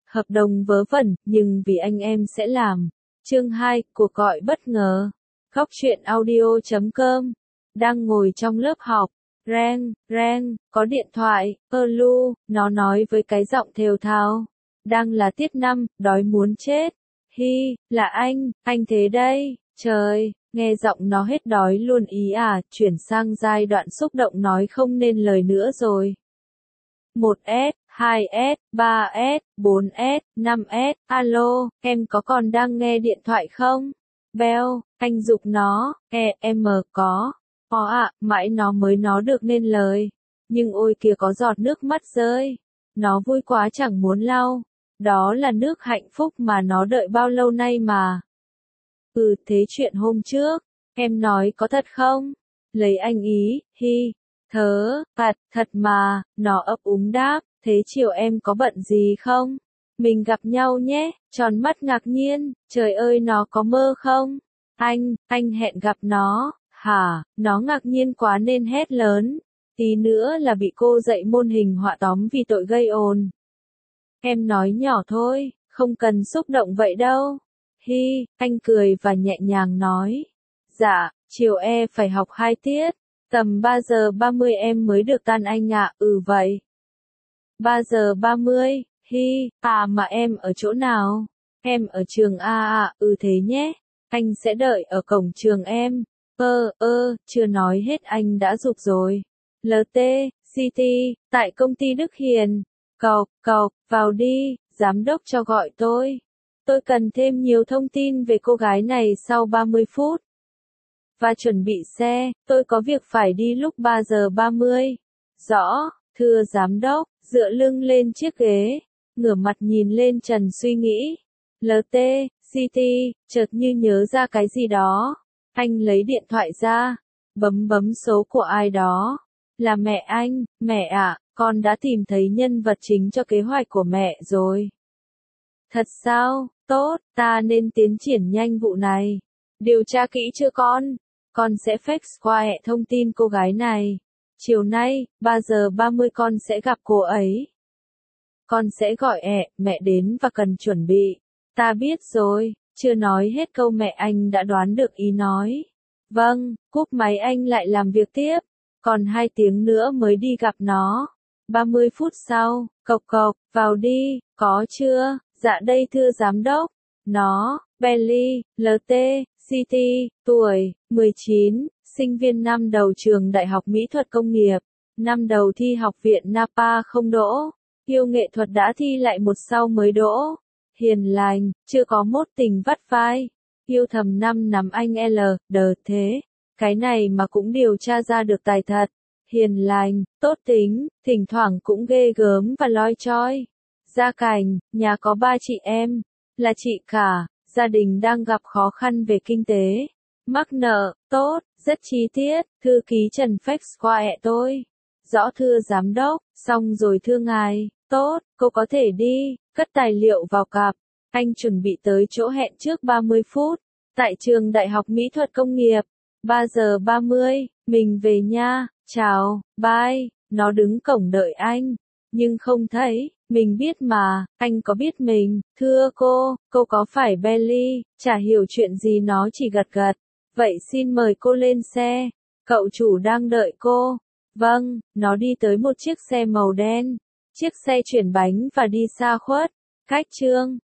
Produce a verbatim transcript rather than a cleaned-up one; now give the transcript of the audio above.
Hợp đồng vớ vẩn, nhưng vì anh em sẽ làm. Chương hai, cuộc gọi bất ngờ. Góc truyện audio chấm com. Đang ngồi trong lớp học. Reng, reng, có điện thoại, ơ lu, nó nói với cái giọng thều thào. Đang là tiết năm, đói muốn chết. Hi, là anh, anh thế đây, trời, nghe giọng nó hết đói luôn ý à, chuyển sang giai đoạn xúc động nói không nên lời nữa rồi. một S, hai S, ba S, bốn S, năm S, alo, em có còn đang nghe điện thoại không? Bell, anh giục nó, e, em có. Có ạ, mãi nó mới nói được nên lời. Nhưng ôi kìa có giọt nước mắt rơi. Nó vui quá chẳng muốn lau. Đó là nước hạnh phúc mà nó đợi bao lâu nay mà. Ừ, thế chuyện hôm trước, em nói có thật không? Lấy anh ý, hi, thớ, thật, thật mà, nó ấp úng đáp, thế chiều em có bận gì không? Mình gặp nhau nhé, tròn mắt ngạc nhiên, trời ơi nó có mơ không? Anh, anh hẹn gặp nó, hả, nó ngạc nhiên quá nên hét lớn, tí nữa là bị cô dạy môn hình họa tóm vì tội gây ồn. Em nói nhỏ thôi, không cần xúc động vậy đâu. Hi, anh cười và nhẹ nhàng nói. Dạ, chiều e phải học hai tiết. Tầm ba giờ ba mươi em mới được tan anh ạ, ừ vậy. ba giờ ba mươi, hi, à mà em ở chỗ nào? Em ở trường A à, ừ thế nhé. Anh sẽ đợi ở cổng trường em. Ơ, ơ, chưa nói hết anh đã giục rồi. lờ tê, City, tại công ty Đức Hiền. Cọc, cọc, vào đi, giám đốc cho gọi tôi. Tôi cần thêm nhiều thông tin về cô gái này sau ba mươi phút. Và chuẩn bị xe, tôi có việc phải đi lúc ba giờ ba mươi. Rõ, thưa giám đốc, dựa lưng lên chiếc ghế, ngửa mặt nhìn lên trần suy nghĩ. lờ tê, City, chợt như nhớ ra cái gì đó. Anh lấy điện thoại ra, bấm bấm số của ai đó. Là mẹ anh, mẹ ạ, con đã tìm thấy nhân vật chính cho kế hoạch của mẹ rồi. Thật sao, tốt, ta nên tiến triển nhanh vụ này. Điều tra kỹ chưa con? Con sẽ fax qua hệ thông tin cô gái này. Chiều nay, ba giờ ba mươi con sẽ gặp cô ấy. Con sẽ gọi ẹ, mẹ đến và cần chuẩn bị. Ta biết rồi, chưa nói hết câu mẹ anh đã đoán được ý nói. Vâng, cúp máy anh lại làm việc tiếp. Còn hai tiếng nữa mới đi gặp nó. ba mươi phút sau, cộc cộc, vào đi, có chưa? Dạ đây thưa giám đốc. Nó, Belly, lờ tê, City, tuổi, mười chín, sinh viên năm đầu trường Đại học Mỹ thuật Công nghiệp. Năm đầu thi học viện Napa không đỗ. Yêu nghệ thuật đã thi lại một sau mới đỗ. Hiền lành, chưa có mốt tình vắt vai. Yêu thầm năm nắm anh L, đờ thế. Cái này mà cũng điều tra ra được tài thật. Hiền lành, tốt tính, thỉnh thoảng cũng ghê gớm và loi choi. Gia cảnh, nhà có ba chị em, là chị cả, gia đình đang gặp khó khăn về kinh tế. Mắc nợ, tốt, rất chi tiết, thư ký Trần fax qua ẹ tôi. Rõ thưa giám đốc, xong rồi thưa ngài, tốt, cô có thể đi, cất tài liệu vào cặp. Anh chuẩn bị tới chỗ hẹn trước ba mươi phút, tại trường Đại học Mỹ thuật Công nghiệp. ba giờ ba mươi, mình về nha, chào, bye, nó đứng cổng đợi anh, nhưng không thấy, mình biết mà, anh có biết mình, thưa cô, cô có phải Belly, chả hiểu chuyện gì nó chỉ gật gật, vậy xin mời cô lên xe, cậu chủ đang đợi cô, vâng, nó đi tới một chiếc xe màu đen, chiếc xe chuyển bánh và đi xa khuất, khách trương,